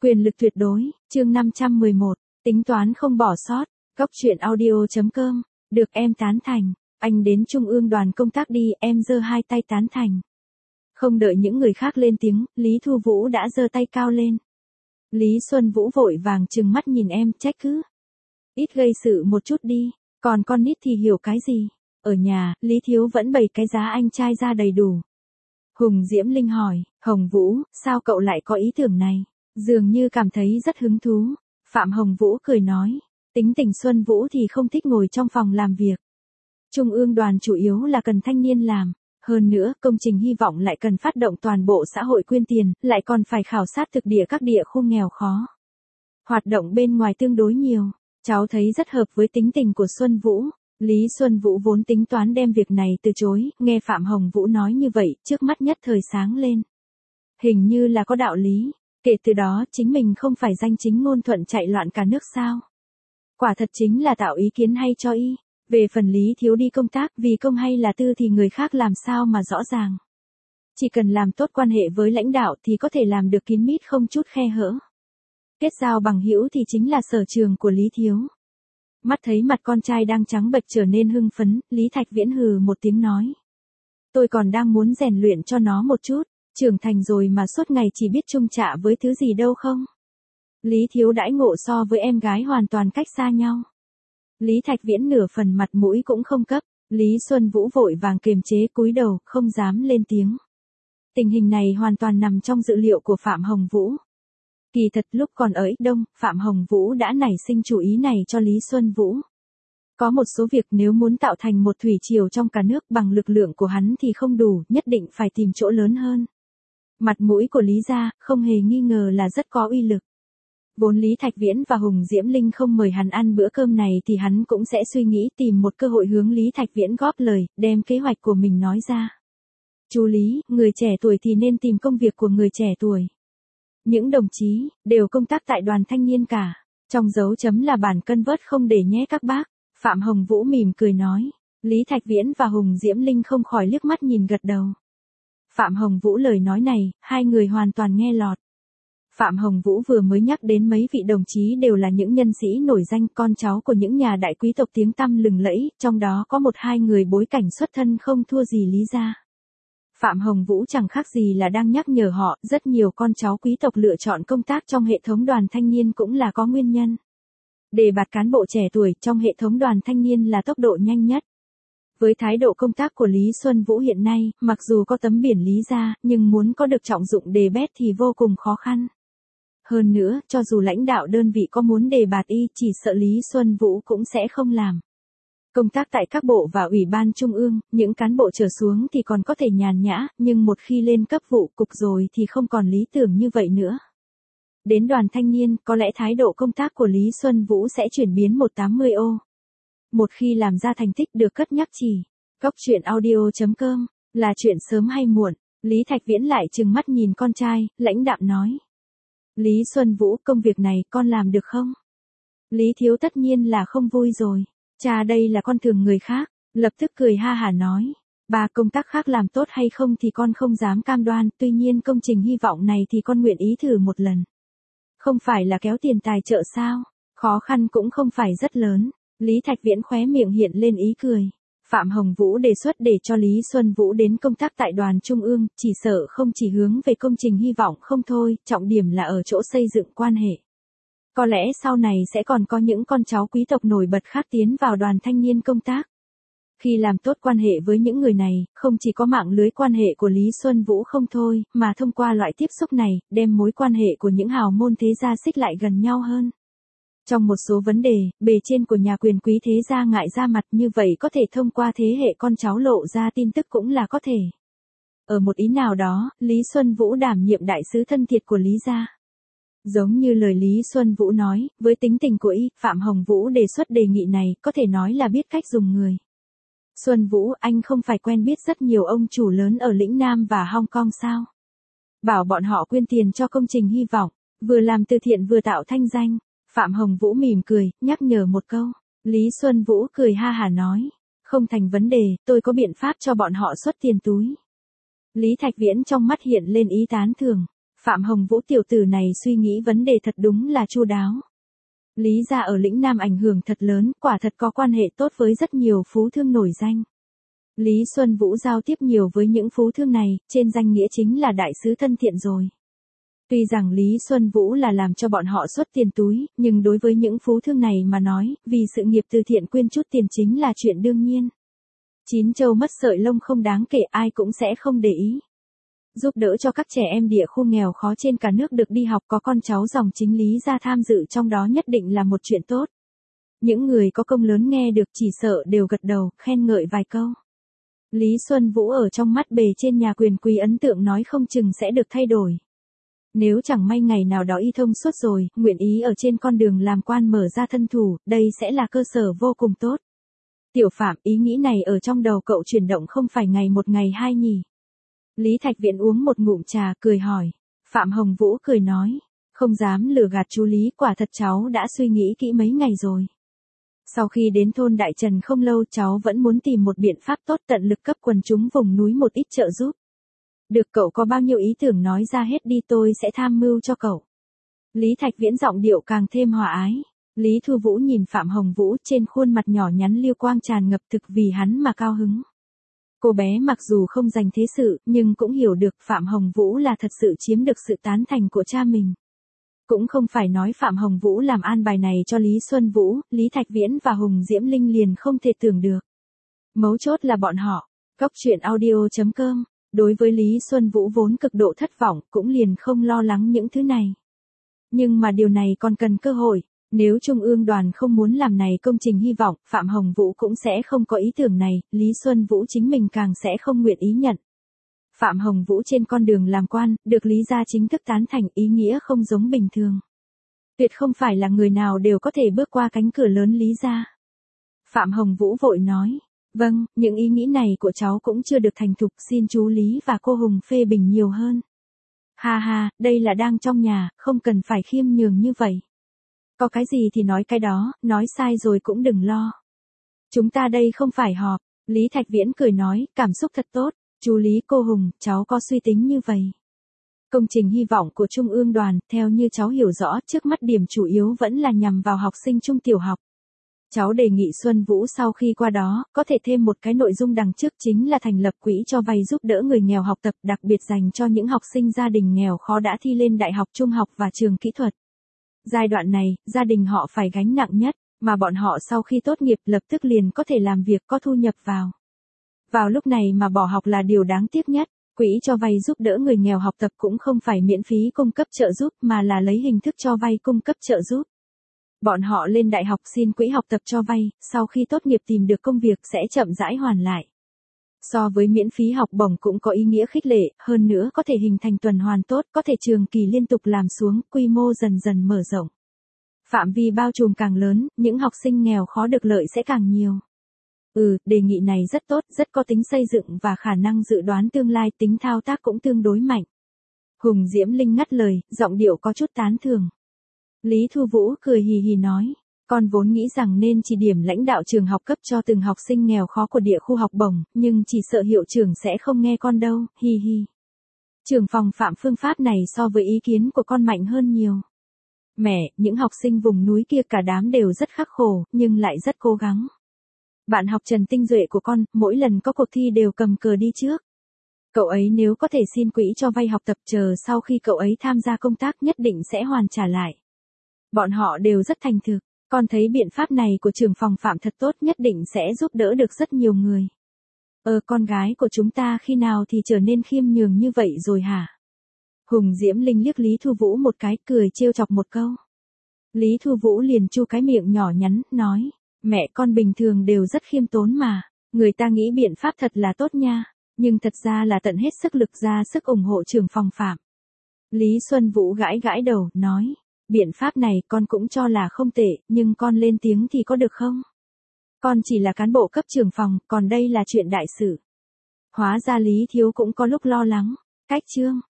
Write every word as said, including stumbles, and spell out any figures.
Quyền lực tuyệt đối, chương năm trăm mười một, tính toán không bỏ sót, góc truyện audio chấm com, được em tán thành, anh đến Trung ương đoàn công tác đi, em giơ hai tay tán thành. Không đợi những người khác lên tiếng, Lý Thu Vũ đã giơ tay cao lên. Lý Xuân Vũ vội vàng trừng mắt nhìn em, trách cứ. Ít gây sự một chút đi, còn con nít thì hiểu cái gì. Ở nhà, Lý Thiếu vẫn bày cái giá anh trai ra đầy đủ. Hùng Diễm Linh hỏi, Hồng Vũ, sao cậu lại có ý tưởng này? Dường như cảm thấy rất hứng thú. Phạm Hồng Vũ cười nói, tính tình Xuân Vũ thì không thích ngồi trong phòng làm việc. Trung ương đoàn chủ yếu là cần thanh niên làm. Hơn nữa, công trình hy vọng lại cần phát động toàn bộ xã hội quyên tiền, lại còn phải khảo sát thực địa các địa khu nghèo khó. Hoạt động bên ngoài tương đối nhiều. Cháu thấy rất hợp với tính tình của Xuân Vũ. Lý Xuân Vũ vốn tính toán đem việc này từ chối, nghe Phạm Hồng Vũ nói như vậy, trước mắt nhất thời sáng lên. Hình như là có đạo lý, kể từ đó chính mình không phải danh chính ngôn thuận chạy loạn cả nước sao. Quả thật chính là tạo ý kiến hay cho y. Về phần Lý Thiếu đi công tác vì công hay là tư thì người khác làm sao mà rõ ràng. Chỉ cần làm tốt quan hệ với lãnh đạo thì có thể làm được kín mít không chút khe hở. Kết giao bằng hữu thì chính là sở trường của Lý Thiếu. Mắt thấy mặt con trai đang trắng bệch trở nên hưng phấn, Lý Thạch Viễn hừ một tiếng nói. Tôi còn đang muốn rèn luyện cho nó một chút, trưởng thành rồi mà suốt ngày chỉ biết chung chạ với thứ gì đâu không. Lý Thiếu đãi ngộ so với em gái hoàn toàn cách xa nhau. Lý Thạch Viễn nửa phần mặt mũi cũng không cấp, Lý Xuân Vũ vội vàng kiềm chế cúi đầu, không dám lên tiếng. Tình hình này hoàn toàn nằm trong dự liệu của Phạm Hồng Vũ. Kỳ thật lúc còn ở Ích Đông, Phạm Hồng Vũ đã nảy sinh chủ ý này cho Lý Xuân Vũ. Có một số việc nếu muốn tạo thành một thủy triều trong cả nước bằng lực lượng của hắn thì không đủ, nhất định phải tìm chỗ lớn hơn. Mặt mũi của Lý gia, không hề nghi ngờ là rất có uy lực. Vốn Lý Thạch Viễn và Hùng Diễm Linh không mời hắn ăn bữa cơm này thì hắn cũng sẽ suy nghĩ tìm một cơ hội hướng Lý Thạch Viễn góp lời, đem kế hoạch của mình nói ra. Chú Lý, người trẻ tuổi thì nên tìm công việc của người trẻ tuổi. Những đồng chí, đều công tác tại đoàn thanh niên cả. Trong dấu chấm là bản cân vớt không để nhé các bác. Phạm Hồng Vũ mỉm cười nói. Lý Thạch Viễn và Hùng Diễm Linh không khỏi liếc mắt nhìn gật đầu. Phạm Hồng Vũ lời nói này, hai người hoàn toàn nghe lọt. Phạm Hồng Vũ vừa mới nhắc đến mấy vị đồng chí đều là những nhân sĩ nổi danh, con cháu của những nhà đại quý tộc tiếng tăm lừng lẫy, trong đó có một hai người bối cảnh xuất thân không thua gì Lý gia. Phạm Hồng Vũ chẳng khác gì là đang nhắc nhở họ, rất nhiều con cháu quý tộc lựa chọn công tác trong hệ thống đoàn thanh niên cũng là có nguyên nhân. Đề bạt cán bộ trẻ tuổi trong hệ thống đoàn thanh niên là tốc độ nhanh nhất. Với thái độ công tác của Lý Xuân Vũ hiện nay, mặc dù có tấm biển Lý gia, nhưng muốn có được trọng dụng đề bét thì vô cùng khó khăn. Hơn nữa, cho dù lãnh đạo đơn vị có muốn đề bạt y, chỉ sợ Lý Xuân Vũ cũng sẽ không làm. Công tác tại các bộ và ủy ban trung ương, những cán bộ trở xuống thì còn có thể nhàn nhã, nhưng một khi lên cấp vụ cục rồi thì không còn lý tưởng như vậy nữa. Đến đoàn thanh niên, có lẽ thái độ công tác của Lý Xuân Vũ sẽ chuyển biến một trăm tám mươi ô. Một khi làm ra thành tích được cất nhắc chỉ. Góc truyện audio chấm com, là chuyện sớm hay muộn. Lý Thạch Viễn lại trừng mắt nhìn con trai, lãnh đạm nói. Lý Xuân Vũ, công việc này con làm được không? Lý Thiếu tất nhiên là không vui rồi. Cha đây là con thường người khác, lập tức cười ha hả nói. Ba, công tác khác làm tốt hay không thì con không dám cam đoan, tuy nhiên công trình hy vọng này thì con nguyện ý thử một lần. Không phải là kéo tiền tài trợ sao? Khó khăn cũng không phải rất lớn. Lý Thạch Viễn khóe miệng hiện lên ý cười. Phạm Hồng Vũ đề xuất để cho Lý Xuân Vũ đến công tác tại đoàn trung ương, chỉ sợ không chỉ hướng về công trình hy vọng không thôi, trọng điểm là ở chỗ xây dựng quan hệ. Có lẽ sau này sẽ còn có những con cháu quý tộc nổi bật khác tiến vào đoàn thanh niên công tác. Khi làm tốt quan hệ với những người này, không chỉ có mạng lưới quan hệ của Lý Xuân Vũ không thôi, mà thông qua loại tiếp xúc này, đem mối quan hệ của những hào môn thế gia xích lại gần nhau hơn. Trong một số vấn đề, bề trên của nhà quyền quý thế gia ngại ra mặt như vậy có thể thông qua thế hệ con cháu lộ ra tin tức cũng là có thể. Ở một ý nào đó, Lý Xuân Vũ đảm nhiệm đại sứ thân thiệt của Lý gia. Giống như lời Lý Xuân Vũ nói, với tính tình của y, Phạm Hồng Vũ đề xuất đề nghị này, có thể nói là biết cách dùng người. Xuân Vũ, anh không phải quen biết rất nhiều ông chủ lớn ở lĩnh Nam và Hong Kong sao? Bảo bọn họ quyên tiền cho công trình hy vọng, vừa làm từ thiện vừa tạo thanh danh. Phạm Hồng Vũ mỉm cười, nhắc nhở một câu. Lý Xuân Vũ cười ha hả nói. Không thành vấn đề, tôi có biện pháp cho bọn họ xuất tiền túi. Lý Thạch Viễn trong mắt hiện lên ý tán thưởng. Phạm Hồng Vũ tiểu tử này suy nghĩ vấn đề thật đúng là chu đáo. Lý gia ở lĩnh Nam ảnh hưởng thật lớn, quả thật có quan hệ tốt với rất nhiều phú thương nổi danh. Lý Xuân Vũ giao tiếp nhiều với những phú thương này, trên danh nghĩa chính là đại sứ thân thiện rồi. Tuy rằng Lý Xuân Vũ là làm cho bọn họ xuất tiền túi, nhưng đối với những phú thương này mà nói, vì sự nghiệp từ thiện quyên chút tiền chính là chuyện đương nhiên. Chín châu mất sợi lông không đáng kể, ai cũng sẽ không để ý. Giúp đỡ cho các trẻ em địa khu nghèo khó trên cả nước được đi học, có con cháu dòng chính Lý gia tham dự trong đó nhất định là một chuyện tốt. Những người có công lớn nghe được chỉ sợ đều gật đầu, khen ngợi vài câu. Lý Xuân Vũ ở trong mắt bề trên nhà quyền quý ấn tượng nói không chừng sẽ được thay đổi. Nếu chẳng may ngày nào đó y thông suốt rồi, nguyện ý ở trên con đường làm quan mở ra thân thủ, đây sẽ là cơ sở vô cùng tốt. Tiểu Phạm, ý nghĩ này ở trong đầu cậu chuyển động không phải ngày một ngày hai nhỉ? Lý Thạch Viễn uống một ngụm trà, cười hỏi. Phạm Hồng Vũ cười nói, không dám lừa gạt chú Lý, quả thật cháu đã suy nghĩ kỹ mấy ngày rồi. Sau khi đến thôn Đại Trần không lâu, cháu vẫn muốn tìm một biện pháp tốt tận lực cấp quần chúng vùng núi một ít trợ giúp. Được, cậu có bao nhiêu ý tưởng nói ra hết đi, tôi sẽ tham mưu cho cậu. Lý Thạch Viễn giọng điệu càng thêm hòa ái. Lý Thu Vũ nhìn Phạm Hồng Vũ, trên khuôn mặt nhỏ nhắn liêu quang tràn ngập thực vì hắn mà cao hứng. Cô bé mặc dù không dành thế sự, nhưng cũng hiểu được Phạm Hồng Vũ là thật sự chiếm được sự tán thành của cha mình. Cũng không phải nói Phạm Hồng Vũ làm an bài này cho Lý Xuân Vũ, Lý Thạch Viễn và Hùng Diễm Linh liền không thể tưởng được. Mấu chốt là bọn họ. Cóc truyện audio chấm com. Đối với Lý Xuân Vũ vốn cực độ thất vọng, cũng liền không lo lắng những thứ này. Nhưng mà điều này còn cần cơ hội. Nếu Trung ương đoàn không muốn làm này công trình hy vọng, Phạm Hồng Vũ cũng sẽ không có ý tưởng này, Lý Xuân Vũ chính mình càng sẽ không nguyện ý nhận. Phạm Hồng Vũ trên con đường làm quan, được Lý gia chính thức tán thành, ý nghĩa không giống bình thường. Tuyệt không phải là người nào đều có thể bước qua cánh cửa lớn Lý gia. Phạm Hồng Vũ vội nói, vâng, những ý nghĩ này của cháu cũng chưa được thành thục, xin chú Lý và cô Hùng phê bình nhiều hơn. Ha ha, đây là đang trong nhà, không cần phải khiêm nhường như vậy. Có cái gì thì nói cái đó, nói sai rồi cũng đừng lo. Chúng ta đây không phải họp. Lý Thạch Viễn cười nói, cảm xúc thật tốt. Chú Lý, cô Hùng, cháu có suy tính như vậy. Công trình hy vọng của Trung ương đoàn, theo như cháu hiểu rõ, trước mắt điểm chủ yếu vẫn là nhằm vào học sinh trung tiểu học. Cháu đề nghị Xuân Vũ sau khi qua đó, có thể thêm một cái nội dung đằng trước, chính là thành lập quỹ cho vay giúp đỡ người nghèo học tập, đặc biệt dành cho những học sinh gia đình nghèo khó đã thi lên đại học, trung học và trường kỹ thuật. Giai đoạn này, gia đình họ phải gánh nặng nhất, mà bọn họ sau khi tốt nghiệp lập tức liền có thể làm việc có thu nhập vào. Vào lúc này mà bỏ học là điều đáng tiếc nhất. Quỹ cho vay giúp đỡ người nghèo học tập cũng không phải miễn phí cung cấp trợ giúp mà là lấy hình thức cho vay cung cấp trợ giúp. Bọn họ lên đại học xin quỹ học tập cho vay, sau khi tốt nghiệp tìm được công việc sẽ chậm rãi hoàn lại. So với miễn phí học bổng cũng có ý nghĩa khích lệ, hơn nữa có thể hình thành tuần hoàn tốt, có thể trường kỳ liên tục làm xuống, quy mô dần dần mở rộng. Phạm vi bao trùm càng lớn, những học sinh nghèo khó được lợi sẽ càng nhiều. Ừ, đề nghị này rất tốt, rất có tính xây dựng và khả năng dự đoán tương lai, tính thao tác cũng tương đối mạnh. Hùng Diễm Linh ngắt lời, giọng điệu có chút tán thưởng. Lý Thu Vũ cười hì hì nói, con vốn nghĩ rằng nên chỉ điểm lãnh đạo trường học cấp cho từng học sinh nghèo khó của địa khu học bổng, nhưng chỉ sợ hiệu trưởng sẽ không nghe con đâu, hi hi. Trưởng phòng Phạm phương pháp này so với ý kiến của con mạnh hơn nhiều. Mẹ, những học sinh vùng núi kia cả đám đều rất khắc khổ, nhưng lại rất cố gắng. Bạn học Trần Tinh Duệ của con, mỗi lần có cuộc thi đều cầm cờ đi trước. Cậu ấy nếu có thể xin quỹ cho vay học tập, chờ sau khi cậu ấy tham gia công tác nhất định sẽ hoàn trả lại. Bọn họ đều rất thành thực, con thấy biện pháp này của trưởng phòng Phạm thật tốt, nhất định sẽ giúp đỡ được rất nhiều người. Ờ, con gái của chúng ta khi nào thì trở nên khiêm nhường như vậy rồi hả? Hùng Diễm Linh liếc Lý Thu Vũ một cái, cười trêu chọc một câu. Lý Thu Vũ liền chu cái miệng nhỏ nhắn, nói, mẹ con bình thường đều rất khiêm tốn mà, người ta nghĩ biện pháp thật là tốt nha, nhưng thật ra là tận hết sức lực ra sức ủng hộ trưởng phòng Phạm. Lý Xuân Vũ gãi gãi đầu, nói, biện pháp này con cũng cho là không tệ, nhưng con lên tiếng thì có được không? Con chỉ là cán bộ cấp trưởng phòng, còn đây là chuyện đại sự. Hóa ra Lý Thiếu cũng có lúc lo lắng. Cách chương